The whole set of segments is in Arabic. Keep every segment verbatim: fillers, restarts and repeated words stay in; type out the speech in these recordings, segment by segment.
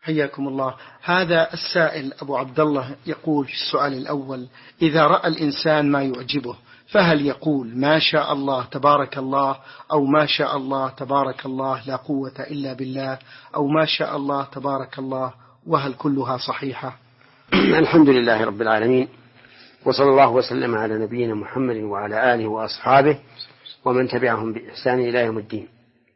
حياكم الله. هذا السائل أبو عبد الله يقول في السؤال الأول: إذا رأى الإنسان ما يعجبه فهل يقول ما شاء الله تبارك الله، أو ما شاء الله تبارك الله لا قوة إلا بالله، أو ما شاء الله تبارك الله، وهل كلها صحيحة؟ الحمد لله رب العالمين، وصلى الله وسلم على نبينا محمد وعلى آله وأصحابه ومن تبعهم بإحسان إلى يوم الدين.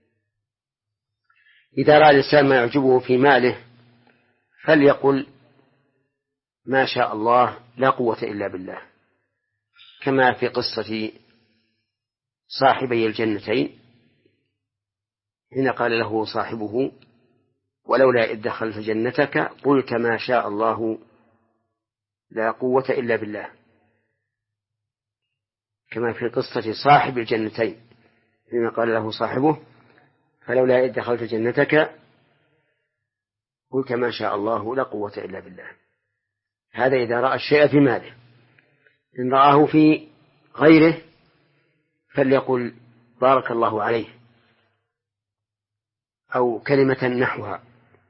إذا رأى الإنسان ما يعجبه في ماله فليقل ما شاء الله لا قوة إلا بالله، كما في قصة صاحبي الجنتين حين قال له صاحبه: ولولا إذ دخلت جنتك قلت ما شاء الله لا قوة إلا بالله، كما في قصة صاحب الجنتين حين قال له صاحبه: فلولا إذ دخلت جنتك قلت ما شاء الله لا قوة إلا بالله. هذا إذا رأى الشيء في ماله. إن رآه في غيره فليقل بارك الله عليه، أو كلمة نحوها.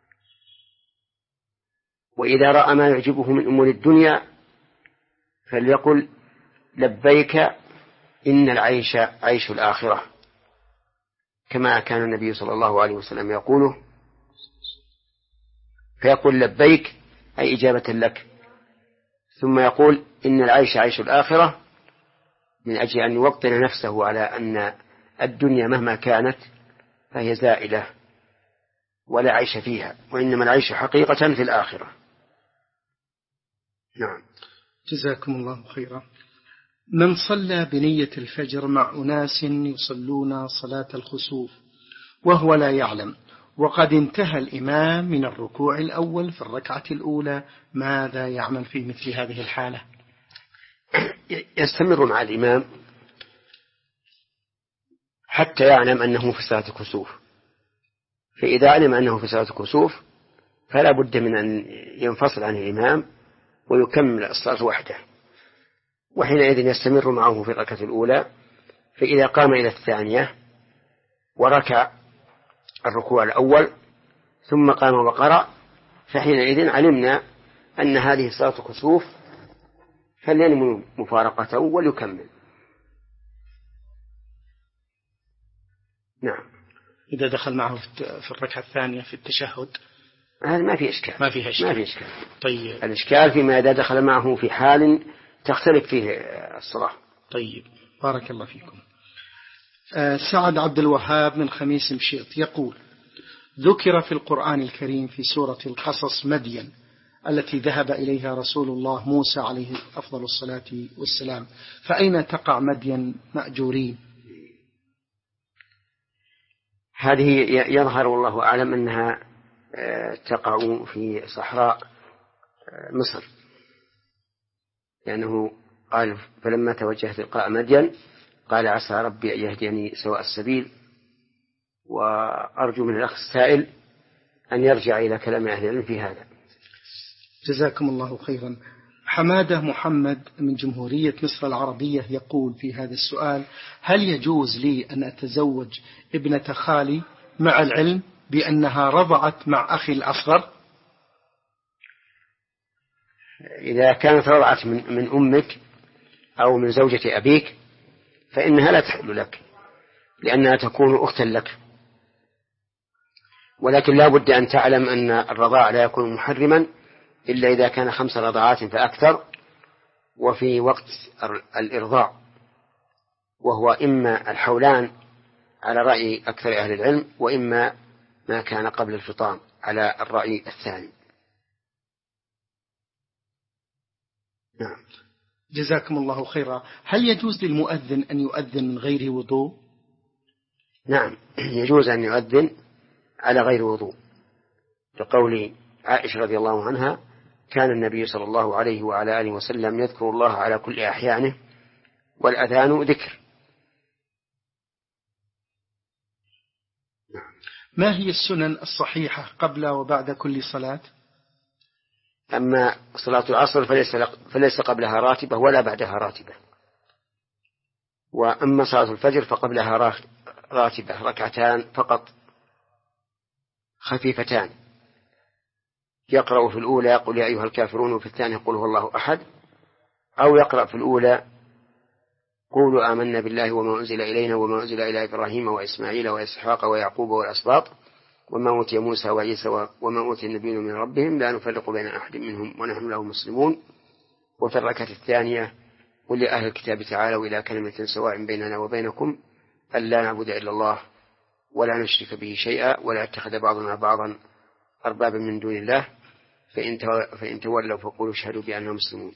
وإذا رأى ما يعجبه من أمور الدنيا فليقل لبيك إن العيش عيش الآخرة، كما كان النبي صلى الله عليه وسلم يقوله، فيقول لبيك أي إجابة لك، ثم يقول إن العيش عيش الآخرة، من أجل أن يوطن نفسه على أن الدنيا مهما كانت فهي زائلة ولا عيش فيها، وإنما العيش حقيقة في الآخرة. نعم. جزاكم الله خيرا. من صلى بنية الفجر مع أناس يصلون صلاة الخسوف وهو لا يعلم، وقد انتهى الإمام من الركوع الأول في الركعة الأولى، ماذا يعمل في مثل هذه الحالة؟ يستمر مع الإمام حتى يعلم أنه في صلاة الكسوف، فإذا علم أنه في صلاة الكسوف فلا بد من أن ينفصل عن الإمام ويكمل الصلاة وحده، وحينئذ يستمر معه في الركعة الأولى. فإذا قام إلى الثانية وركع الركوع الأول ثم قام وقرأ فحينئذ علمنا أن هذه صلاة كسوف، فلينم مفارقته وليكمل. نعم. إذا دخل معه في الركعة الثانية في التشهد هذا ما في إشكال. ما فيها إشكال. ما في إشكال. طيب. الإشكال فيما إذا دخل معه في حال تختلف فيه الصلاة. طيب، بارك الله فيكم. آه سعد عبد الوهاب من خميس مشيط يقول: ذكر في القرآن الكريم في سورة القصص مدين التي ذهب إليها رسول الله موسى عليه أفضل الصلاة والسلام، فأين تقع مدين مأجورين؟ هذه يظهر والله أعلم أنها تقع في صحراء مصر، لأنه قال: فلما توجه تلقاء مدين قال عسى ربي أن يهديني سواء السبيل. وأرجو من الأخ السائل أن يرجع إلى كلام أهل العلم في هذا. جزاكم الله خيرا. حمادة محمد من جمهورية مصر العربية يقول في هذا السؤال: هل يجوز لي أن أتزوج ابنة خالي مع العلم بأنها رضعت مع أخي الأصغر؟ إذا كانت رضعت من, من أمك أو من زوجة أبيك فإنها لا تحل لك، لأنها تكون أختا لك، ولكن لا بد أن تعلم أن الرضاع لا يكون محرما إلا إذا كان خمس رضعات فأكثر، وفي وقت الإرضاع، وهو إما الحولان على رأي أكثر أهل العلم، وإما ما كان قبل الفطام على الرأي الثاني. نعم. جزاكم الله خيرا. هل يجوز للمؤذن أن يؤذن من غير وضوء؟ نعم، يجوز أن يؤذن على غير وضوء، لقول عائشة رضي الله عنها: كان النبي صلى الله عليه وعلى آله وسلم يذكر الله على كل أحيانه والأذان ذكر. ما هي السنن الصحيحة قبل وبعد كل صلاة؟ أما صلاة العصر فليس, فليس قبلها راتبة ولا بعدها راتبة، وأما صلاة الفجر فقبلها راتبة ركعتان فقط خفيفتان، يقرأ في الأولى قل يا أيها الكافرون وفي الثانية قل هو الله أحد، أو يقرأ في الأولى قولوا آمنا بالله وما أنزل إلينا وما أنزل إلى إبراهيم وإسماعيل وإسحاق ويعقوب والأسباط وما أوتي موسى وعيسى وما أوتي النبيون من ربهم لا نفرق بين أحد منهم ونحن له مسلمون. وفي الركعة الثانية قل لأهل الكتاب تعالوا إلى كلمة سواء بيننا وبينكم ألا نعبد إلا الله ولا نشرك به شيئا ولا يتخذ بعضنا بعضا أربابا من دون الله فإن تولوا فقولوا اشهدوا بأننا مسلمون.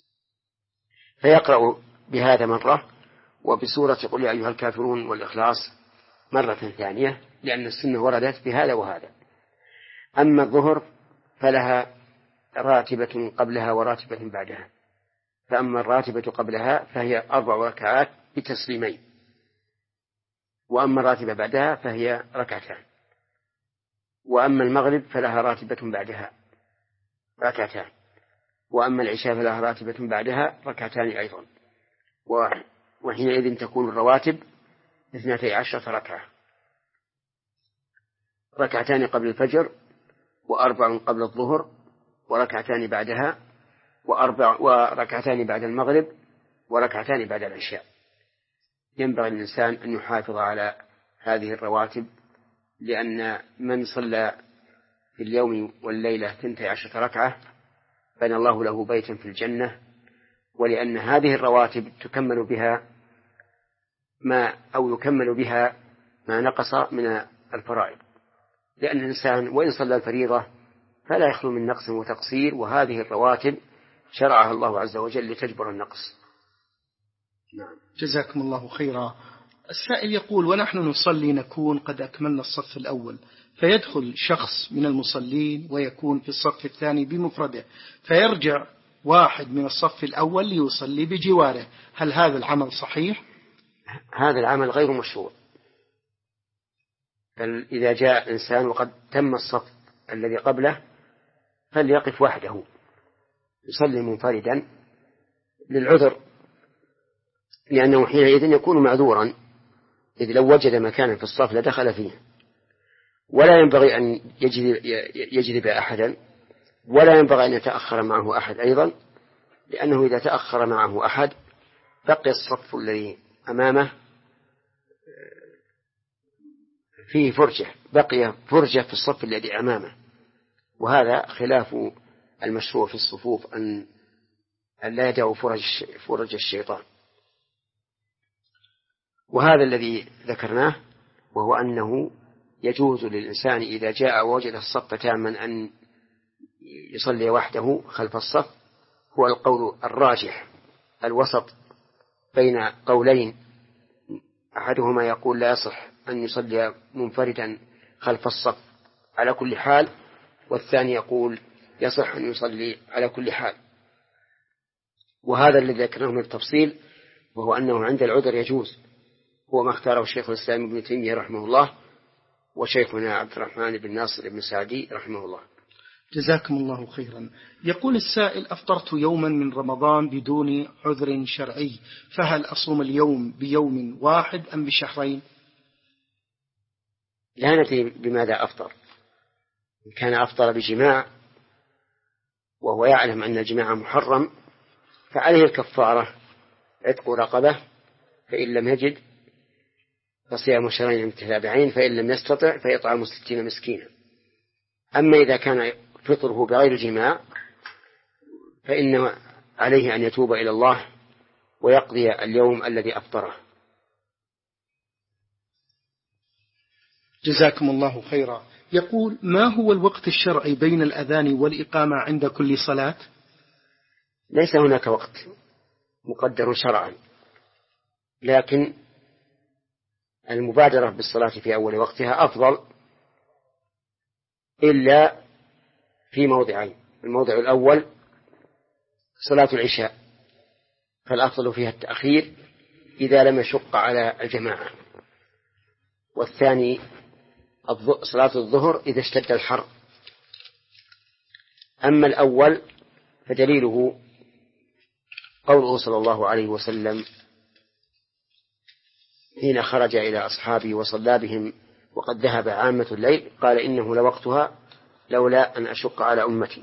فيقرأ بهذا مرة، وبسورة قل يا أيها الكافرون والإخلاص مرة ثانية، لأن السنة وردت بهذا وهذا. أما الظهر فلها راتبة قبلها وراتبة بعدها، فأما الراتبة قبلها فهي أربع ركعات بتسليمين، وأما الراتبة بعدها فهي ركعتان، وأما المغرب فلها راتبة بعدها ركعتان، وأما العشاء فلها راتبة بعدها ركعتان أيضا، وحينئذ تكون الرواتب اثنتي عشرة ركعة، ركعتان قبل الفجر وأربع قبل الظهر وركعتان بعدها وأربع وركعتان بعد المغرب وركعتان بعد العشاء. ينبغي للإنسان أن يحافظ على هذه الرواتب، لأن من صلى في اليوم والليلة ثنتي عشرة ركعة بنى الله له بيتا في الجنة، ولأن هذه الرواتب تكمل بها ما أو يكمل بها ما نقص من الفرائض، لأن الإنسان وإن صلى الفريضة فلا يخلو من نقص وتقصير، وهذه الرواتب شرعها الله عز وجل لتجبر النقص. نعم. جزاكم الله خيرا. السائل يقول: ونحن نصلي نكون قد أكملنا الصف الأول، فيدخل شخص من المصلين ويكون في الصف الثاني بمفرده، فيرجع واحد من الصف الأول ليصلي بجواره، هل هذا العمل صحيح؟ هذا العمل غير مشروع. بل إذا جاء إنسان وقد تم الصف الذي قبله فليقف وحده يصلي منفردا للعذر، لأنه حينئذ يكون معذورا، إذ لو وجد مكانا في الصف لدخل فيه. ولا ينبغي أن يجذب أحدا، ولا ينبغي أن يتأخر معه أحد أيضا، لأنه إذا تأخر معه أحد بقي الصف الذي أمامه فيه فرجة، بقي فرجة في الصف الذي أمامه، وهذا خلاف المشروع في الصفوف، أن لا يدعوا فرج, فرج الشيطان. وهذا الذي ذكرناه، وهو أنه يجوز للإنسان إذا جاء ووجد الصف تاما أن يصلي وحده خلف الصف، هو القول الراجح الوسط بين قولين، أحدهما يقول لا يصح أن يصلي منفردا خلف الصف على كل حال، والثاني يقول يصح أن يصلي على كل حال. وهذا الذي ذكرناه من التفصيل، وهو أنه عند العذر يجوز، هو ما اختاره الشيخ الإسلام ابن تيمية رحمه الله وشيخنا عبد الرحمن بن ناصر بن سعدي رحمه الله. جزاكم الله خيرا. يقول السائل: أفطرت يوما من رمضان بدون عذر شرعي، فهل أصوم اليوم بيوم واحد أم بشهرين؟ لا ندري بماذا أفطر. إن كان أفطر بجماع وهو يعلم أن الجماع محرم فعليه الكفارة عتق رقبة، فإن لم يجد فصيام شهرين متتابعين، فإن لم يستطع فيطعم ستين مسكينا. أما إذا كان فطره بغير جماع فإن عليه أن يتوب إلى الله ويقضي اليوم الذي أفطره. جزاكم الله خيرا. يقول: ما هو الوقت الشرعي بين الأذان والإقامة عند كل صلاة؟ ليس هناك وقت مقدر شرعا، لكن المبادرة بالصلاة في أول وقتها أفضل، إلا في موضعين. الموضع الأول صلاة العشاء، فالأفضل فيها التأخير إذا لم يشق على الجماعة، والثاني صلاة الظهر إذا اشتد الحر. أما الأول فدليله قوله صلى الله عليه وسلم حين خرج إلى أصحابه وصلى بهم وقد ذهب عامة الليل، قال: إنه لوقتها لولا أن أشق على أمتي.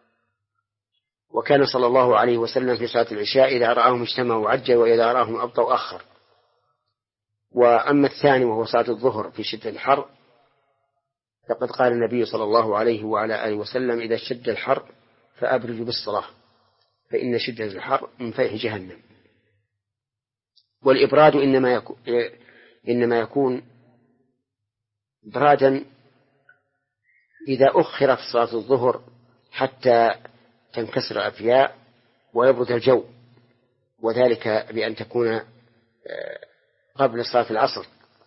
وكان صلى الله عليه وسلم في صلاة العشاء إذا رآهم اجتمعوا عجل وإذا رآهم أبطأوا أخر. وأما الثاني وهو صلاة الظهر في شدة الحر فقد قال النبي صلى الله عليه وعلى آله وسلم إذا شد الحر فأبرجوا بالصلاة فإن شدة الحر من فيح جهنم. والإبراد إنما يكون, إنما يكون إبرادا إذا أخرت صلاة الظهر حتى تنكسر الأفياء ويبرد الجو، وذلك بأن تكون قبل صلاة العصر.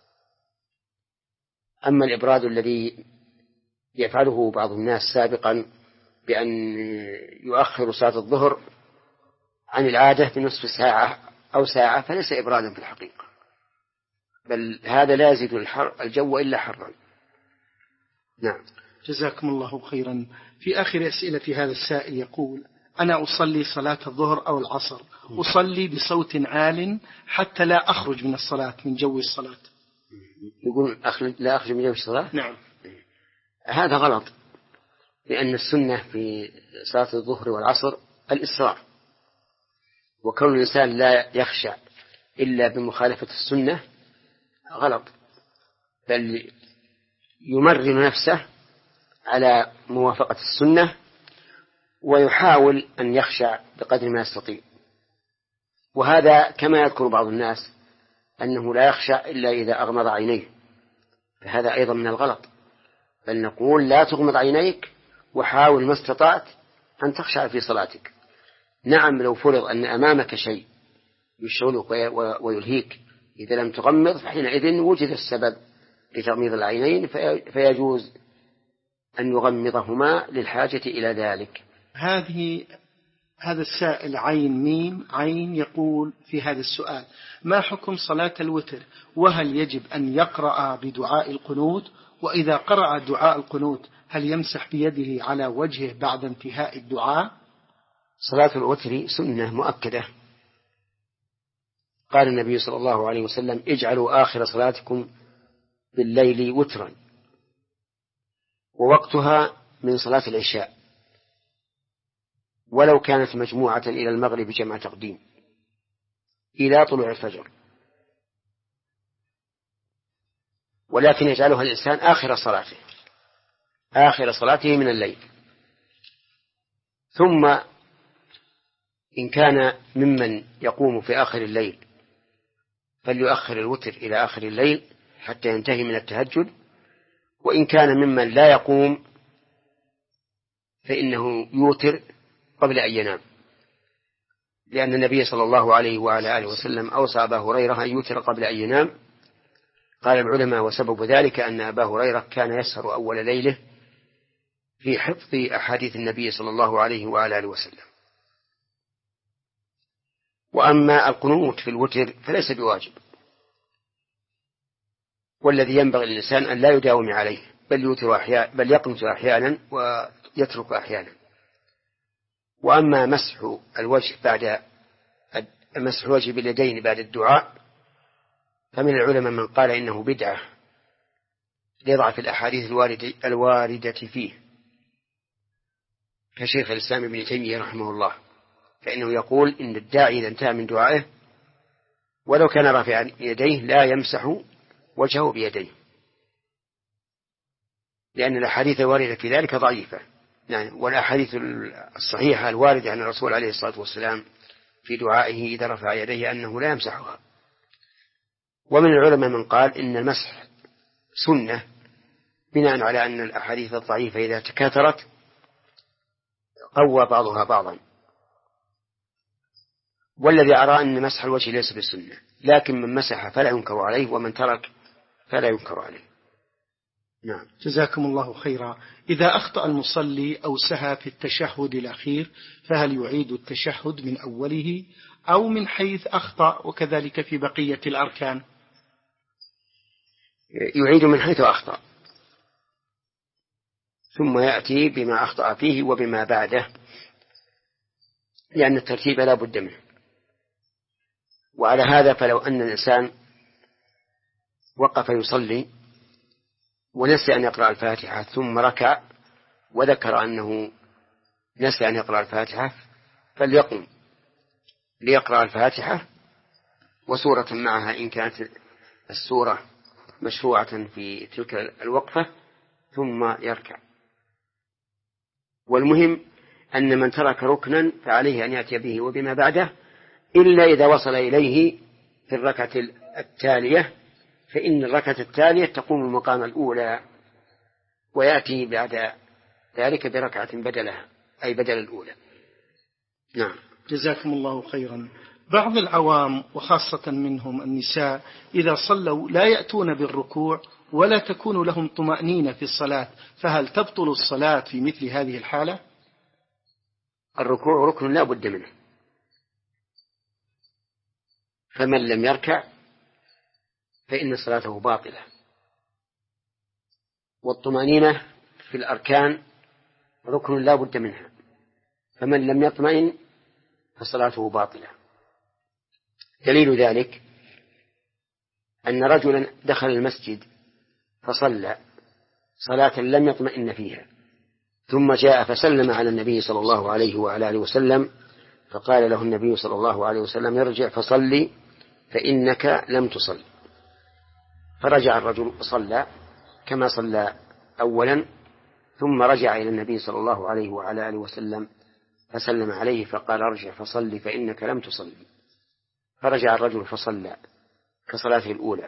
أما الإبراد الذي يفعله بعض الناس سابقا بأن يؤخر صلاة الظهر عن العادة بنصف ساعة أو ساعة فليس إبرادا في الحقيقة، بل هذا لا يزيد الحر الجو إلا حرا. نعم. جزاكم الله خيرا. في آخر أسئلة هذا السائل يقول: أنا أصلي صلاة الظهر أو العصر، أصلي بصوت عال حتى لا أخرج من الصلاة من جو الصلاة. يقول لا أخرج من جو الصلاة؟ نعم. هذا غلط، لأن السنة في صلاة الظهر والعصر الإسراع، وكون الإنسان لا يخشع إلا بمخالفة السنة غلط، بل يمرن نفسه على موافقة السنة ويحاول أن يخشع بقدر ما يستطيع. وهذا كما يذكر بعض الناس أنه لا يخشع إلا إذا أغمض عينيه، فهذا أيضا من الغلط، بل نقول لا تغمض عينيك وحاول ما استطعت أن تخشع في صلاتك. نعم، لو فرض أن أمامك شيء يشغلك ويلهيك إذا لم تغمض فحينئذ وجد السبب لتغميض العينين فيجوز أن يغمضهما للحاجة إلى ذلك. هذه هذا السائل عين ميم عين يقول في هذا السؤال: ما حكم صلاة الوتر، وهل يجب أن يقرأ بدعاء القنوت؟ وإذا قرأ دعاء القنوت هل يمسح بيده على وجهه بعد انتهاء الدعاء؟ صلاة الوتر سنة مؤكدة، قال النبي صلى الله عليه وسلم: اجعلوا آخر صلاتكم بالليل وترا، ووقتها من صلاة العشاء، ولو كانت مجموعة إلى المغرب جمع تقديم إلى طلوع الفجر، ولكن يجعلها الإنسان آخر صلاته آخر صلاته من الليل. ثم إن كان ممن يقوم في آخر الليل فليؤخر الوتر إلى آخر الليل حتى ينتهي من التهجد، وإن كان ممن لا يقوم فإنه يوتر قبل أن ينام، لأن النبي صلى الله عليه وعلى آله وسلم أوصى أبا هريرة أن يوتر قبل أن ينام. قال العلماء: وسبب ذلك أن أبا هريرة كان يسهر أول ليله في حفظ أحاديث النبي صلى الله عليه وعلى آله وسلم. وأما القنوت في الوتر فليس بواجب، والذي ينبغي للإنسان أن لا يداوم عليه، بل يوتر أحيانا، بل يقنت أحيانا ويترك أحيانا. وأما مسح الوجه بعد مسح الوجه باليدين بعد الدعاء فمن العلماء من قال إنه بدعة لضعف الأحاديث الواردة فيه، كشيخ الإسلام ابن تيمية رحمه الله، فإنه يقول إن الداعي إذا انتهى من دعائه ولو كان رافعا يديه لا يمسح وجهه بيديه، لأن الأحاديث الواردة في ذلك ضعيفة. يعني والأحاديث الصحيحة الواردة عن الرسول عليه الصلاة والسلام في دعائه إذا رفع يديه أنه لا يمسحها. ومن العلماء من قال إن المسح سنة بناء على أن الأحاديث الضعيفة إذا تكاثرت قوى بعضها بعضا. والذي أرى أن مسح الوجه ليس بالسنة، لكن من مسح فلا ينكر عليه ومن ترك فلا ينكر عليه. نعم. جزاكم الله خيرا. إذا أخطأ المصلي أو سهى في التشهد الأخير فهل يعيد التشهد من أوله أو من حيث أخطأ، وكذلك في بقية الأركان؟ يعيد من حيث أخطأ ثم يأتي بما أخطأ فيه وبما بعده، لأن الترتيب لا بد منه. وعلى هذا فلو أن الإنسان وقف يصلي ونسي أن يقرأ الفاتحة ثم ركع وذكر أنه نسي أن يقرأ الفاتحة فليقم ليقرأ الفاتحة وسورة معها إن كانت السورة مشروعة في تلك الوقفة ثم يركع. والمهم أن من ترك ركنا فعليه أن يأتي به وبما بعده إلا إذا وصل إليه في الركعة التالية، فإن الركعة التالية تقوم المقام الأولى ويأتي بعد ذلك بركعة بدلها أي بدل الأولى. نعم. جزاكم الله خيرا. بعض العوام وخاصة منهم النساء إذا صلوا لا يأتون بالركوع ولا تكون لهم طمأنينة في الصلاة، فهل تبطل الصلاة في مثل هذه الحالة؟ الركوع ركن لا بد منه، فمن لم يركع فإن صلاته باطلة، والطمأنينة في الأركان ركن لا بد منها، فمن لم يطمئن فصلاته باطلة. دليل ذلك أن رجلا دخل المسجد فصلى صلاة لم يطمئن فيها، ثم جاء فسلم على النبي صلى الله عليه وعلى آله وسلم، فقال له النبي صلى الله عليه وسلم: ارجع فصلي فإنك لم تصل. فرجع الرجل فصلى كما صلى أولا، ثم رجع إلى النبي صلى الله عليه وعلى آله وسلم فسلم عليه فقال: ارجع فصلي فإنك لم تصلي. فرجع الرجل فصلى كصلاته الأولى،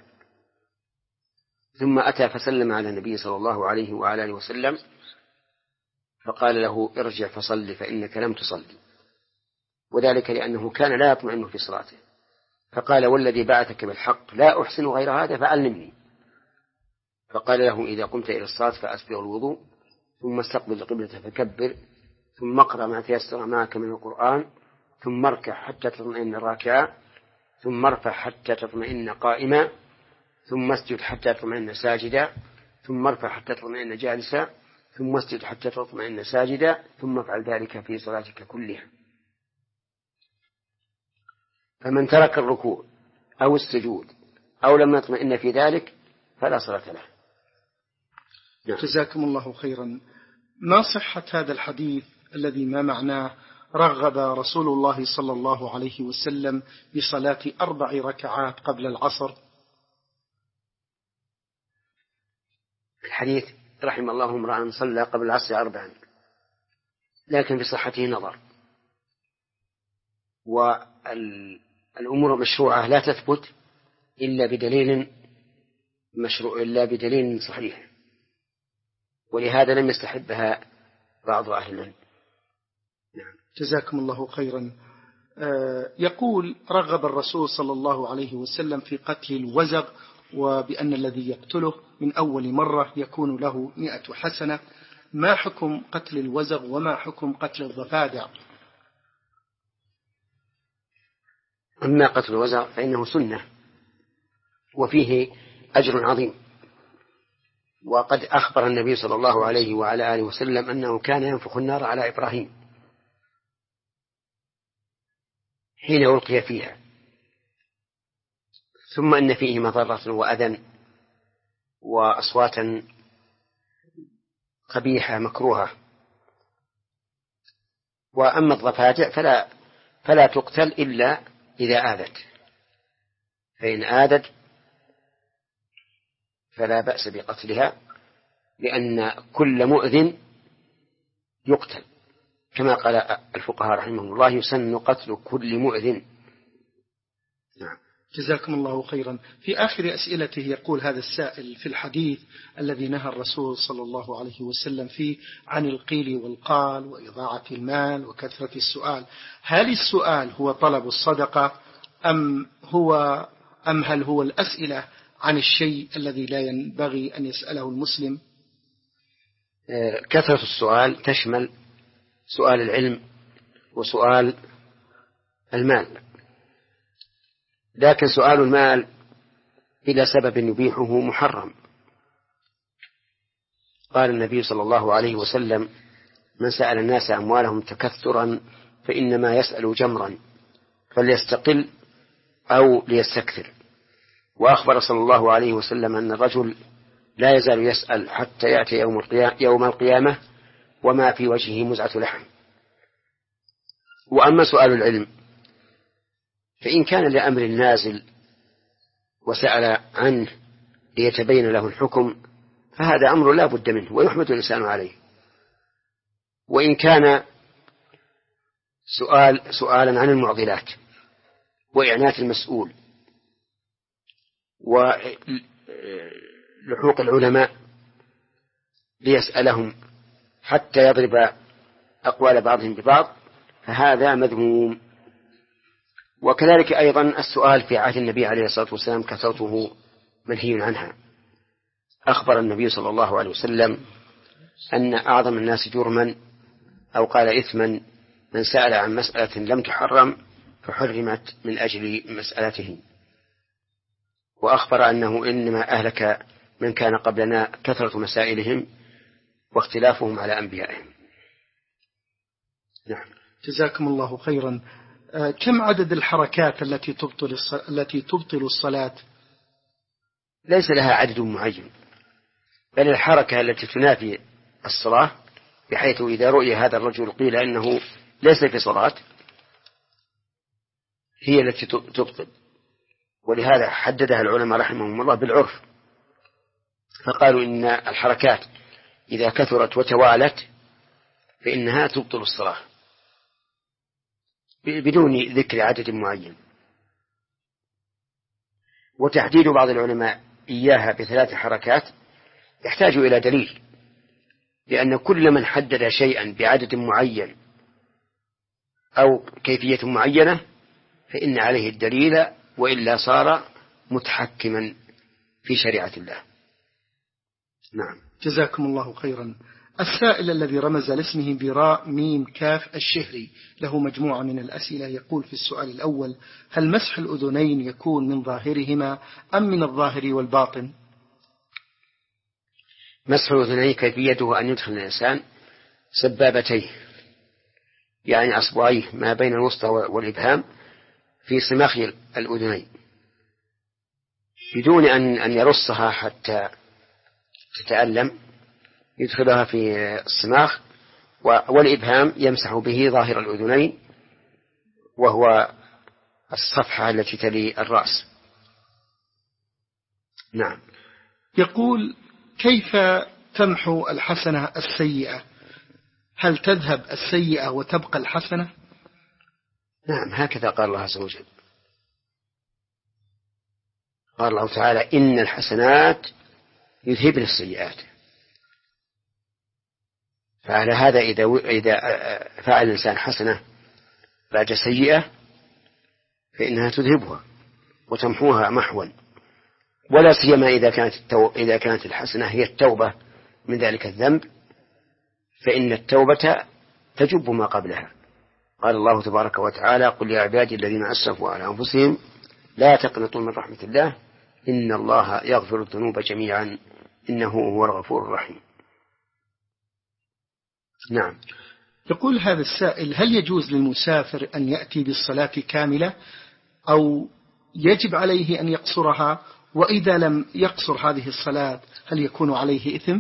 ثم أتى فسلم على النبي صلى الله عليه وعلى آله وسلم فقال له: ارجع فصلي فإنك لم تصلي، وذلك لأنه كان لا يطمئن في صلاته، فقال: والذي بعثك بالحق لا أحسن غير هذا فعلمني. فقال له: إذا قمت إلى الصلاة فأسبغ الوضوء، ثم استقبل القبلة فكبر، ثم اقرأ ما تيسر معك من القرآن، ثم اركع حتى تطمئن راكعا، ثم ارفع حتى تطمئن قائما، ثم اسجد حتى تطمئن ساجدا، ثم ارفع حتى تطمئن جالسا، ثم اسجد حتى تطمئن ساجدا، ثم افعل ذلك في صلاتك كلها. فمن ترك الركوع أو السجود أو لم يطمئن في ذلك فلا صلاة له. نعم. جزاكم الله خيرا. ما صحة هذا الحديث الذي ما معناه رغب رسول الله صلى الله عليه وسلم بصلاة أربع ركعات قبل العصر؟ الحديث رحم الله امرأ صلى قبل العصر أربعا، لكن في صحته نظر، والأمور المشروعة لا تثبت إلا بدليل مشروع إلا بدليل صحيح، ولهذا لم يستحبها بعض أهل العلم. نعم. جزاكم الله خيرا. آه يقول: رغب الرسول صلى الله عليه وسلم في قتل الوزغ، وبأن الذي يقتله من أول مرة يكون له مئة حسنة. ما حكم قتل الوزغ وما حكم قتل الضفادع؟ أما قتل الوزغ فإنه سنة وفيه أجر عظيم، وقد أخبر النبي صلى الله عليه وعلى آله وسلم أنه كان ينفخ النار على إبراهيم حين ألقي فيها، ثم أن فيه مضرة وأذى وأصواتا قبيحة مكروهة. وأما الضفادع فلا, فلا تقتل إلا إذا آذت، فإن آذت فلا بأس بقتلها، لأن كل مؤذن يقتل، كما قال الفقهاء رحمهم الله: يسن قتل كل مؤذن. نعم. جزاكم الله خيرا. في آخر أسئلته يقول هذا السائل: في الحديث الذي نهى الرسول صلى الله عليه وسلم فيه عن القيل والقال وإضاعة المال وكثرة السؤال، هل السؤال هو طلب الصدقة أم هو أم هل هو الأسئلة عن الشيء الذي لا ينبغي أن يسأله المسلم؟ كثرة السؤال تشمل سؤال العلم وسؤال المال، لكن سؤال المال إلى سبب يبيحه محرم. قال النبي صلى الله عليه وسلم: من سأل الناس أموالهم تكثرا فإنما يسأل جمرا فليستقل أو ليستكثر. وأخبر صلى الله عليه وسلم أن الرجل لا يزال يسأل حتى يأتي يوم القيامة وما في وجهه مزعة لحم. وأما سؤال العلم فإن كان لأمر نازل وسأل عنه ليتبين له الحكم فهذا أمر لا بد منه ويحمد الإنسان عليه. وإن كان سؤال سؤالا عن المعضلات وإعنات المسؤول ولحوق العلماء ليسألهم حتى يضرب أقوال بعضهم ببعض فهذا مذموم. وكذلك أيضا السؤال في عهد النبي عليه الصلاة والسلام كثرته منهي عنها. أخبر النبي صلى الله عليه وسلم أن أعظم الناس جرما أو قال إثما من سأل عن مسألة لم تحرم فحرمت من أجل مسألته. وأخبر أنه إنما أهلك من كان قبلنا كثرة مسائلهم واختلافهم على أنبيائهم. نعم. جزاكم الله خيرا. كم عدد الحركات التي تبطل التي تبطل الصلاة؟ ليس لها عدد معين، بل الحركة التي تنافي الصلاة بحيث إذا رؤي هذا الرجل قيل إنه ليس في صلاة هي التي تبطل. ولهذا حددها العلماء رحمهم الله بالعرف، فقالوا إن الحركات إذا كثرت وتوالت فإنها تبطل الصلاة بدون ذكر عدد معين. وتحديد بعض العلماء إياها بثلاث حركات يحتاج إلى دليل، لأن كل من حدد شيئا بعدد معين أو كيفية معينة فإن عليه الدليل، وإلا صار متحكما في شريعة الله. نعم. جزاكم الله خيرا. السائل الذي رمز لاسمه براء ميم كاف الشهري له مجموعة من الأسئلة، يقول في السؤال الأول: هل مسح الأذنين يكون من ظاهرهما أم من الظاهر والباطن؟ مسح الأذنين كيفيته أن يدخل الإنسان سبابتيه يعني أصبعيه ما بين الوسطى والإبهام في صماخ الأذنين بدون أن أن يرصها حتى تتألم، يدخلها في الصماخ والإبهام يمسح به ظاهر الأذنين وهو الصفحة التي تلي الرأس. نعم. يقول: كيف تمحو الحسنة السيئة؟ هل تذهب السيئة وتبقى الحسنة؟ نعم، هكذا قال الله عز وجل. قال الله تعالى: إن الحسنات يذهبن السيئات. فعلى هذا إذا إذا فعل الإنسان حسنة بعد سيئة فإنها تذهبها وتمحوها محوا، ولا سيما إذا كانت التو... إذا كانت الحسنة هي التوبة من ذلك الذنب، فإن التوبة تجب ما قبلها. قال الله تبارك وتعالى: قل يا عبادي الذين أسرفوا على أنفسهم لا تقنطوا من رحمة الله إن الله يغفر الذنوب جميعا إنه هو الغفور الرحيم. نعم. يقول هذا السائل: هل يجوز للمسافر أن يأتي بالصلاة كاملة أو يجب عليه أن يقصرها؟ وإذا لم يقصر هذه الصلاة هل يكون عليه إثم؟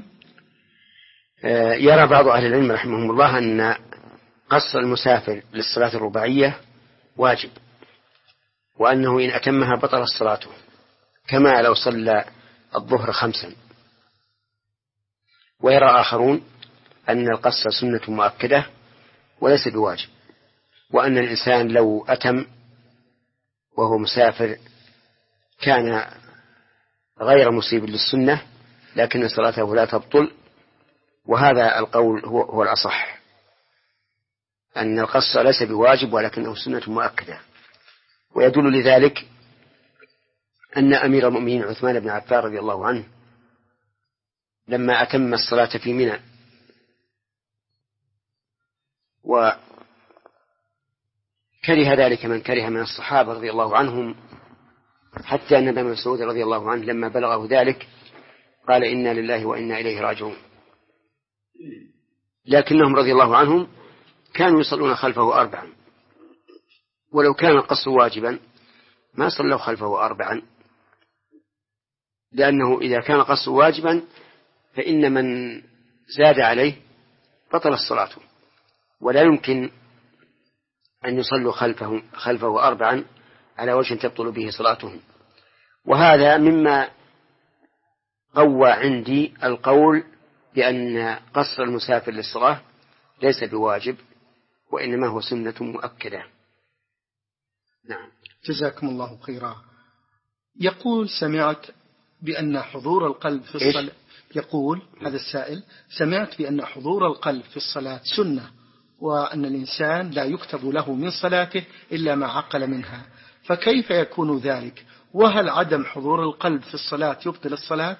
يرى بعض أهل العلم رحمهم الله أن قصر المسافر للصلاة الرباعية واجب، وأنه إن أتمها بطل الصلاة كما لو صلى الظهر خمسا. ويرى آخرون أن القصر سنة مؤكدة وليس بواجب، وأن الإنسان لو أتم وهو مسافر كان غير مصيب للسنة لكن صلاته لا تبطل. وهذا القول هو, هو الأصح، أن القصر ليس بواجب ولكنه سنة مؤكدة. ويدل لذلك أن أمير المؤمنين عثمان بن عفان رضي الله عنه لما أتم الصلاة في منى وكره ذلك من كره من الصحابة رضي الله عنهم، حتى أن ابن مسعود رضي الله عنه لما بلغه ذلك قال: إنا لله وإنا إليه راجعون. لكنهم رضي الله عنهم كانوا يصلون خلفه أربعا، ولو كان القصر واجبا ما صلوا خلفه أربعا، لأنه إذا كان القصر واجبا فإن من زاد عليه بطل الصلاة، ولا يمكن أن يصلوا خلفه, خلفه أربعا على وجه تبطل به صلاتهم. وهذا مما قوى عندي القول بأن قصر المسافر للصلاة ليس بواجب، وإنما هو سنة مؤكدة. نعم. جزاكم الله خيرا. يقول سمعت بأن حضور القلب في الصلاة، يقول هذا السائل: سمعت بأن حضور القلب في الصلاة سنة، وأن الإنسان لا يكتب له من صلاته إلا ما عقل منها، فكيف يكون ذلك؟ وهل عدم حضور القلب في الصلاة يبطل الصلاة؟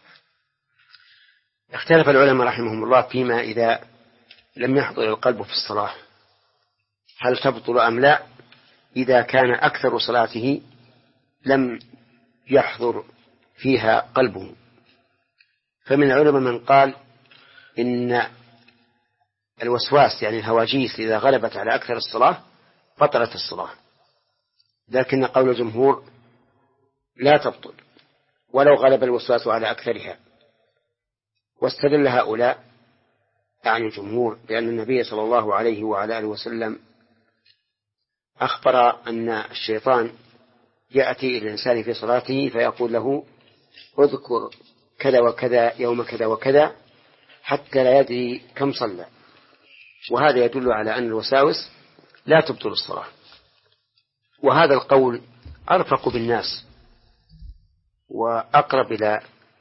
اختلف العلماء رحمهم الله فيما إذا لم يحضر القلب في الصلاة هل تبطل أم لا، إذا كان أكثر صلاته لم يحضر فيها قلبه. فمن العلماء من قال إن الوسواس يعني الهواجيس إذا غلبت على أكثر الصلاة بطلت الصلاة، لكن قول الجمهور لا تبطل ولو غلب الوسواس على أكثرها. واستدل هؤلاء يعني الجمهور بأن النبي صلى الله عليه وعلى آله وسلم أخبر أن الشيطان يأتي إلى الإنسان في صلاته فيقول له: اذكر كذا وكذا يوم كذا وكذا، حتى لا يدري كم صلى. وهذا يدل على أن الوساوس لا تبطل الصلاة. وهذا القول أرفق بالناس وأقرب إلى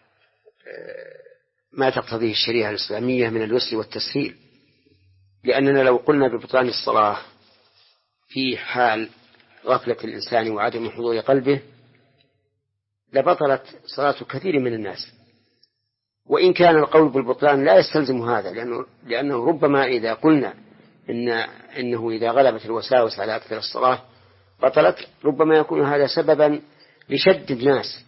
ما تقتضيه الشريعة الإسلامية من اليسر والتسهيل، لأننا لو قلنا ببطلان الصلاة في حال غفلة الإنسان وعدم حضور قلبه لبطلت صلاة كثير من الناس. وإن كان القول بالبطلان لا يستلزم هذا، لأنه, لأنه ربما إذا قلنا إن إنه إذا غلبت الوساوس على أكثر الصلاة بطلت، ربما يكون هذا سببا لشد الناس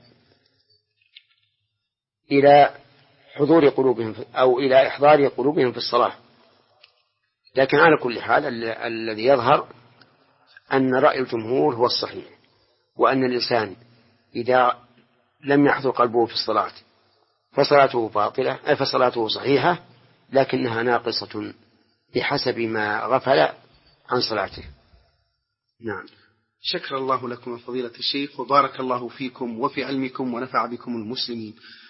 إلى حضور قلوبهم أو إلى إحضار قلوبهم في الصلاة. لكن على كل حال الذي يظهر أن رأي الجمهور هو الصحيح، وأن الإنسان إذا لم يحضر قلبه في الصلاة فصلاته باطلة، فصلاته صحيحة لكنها ناقصة بحسب ما غفل عن صلاته. نعم. شكر الله لكم فضيلة الشيخ، وبارك الله فيكم وفي علمكم ونفع بكم المسلمين.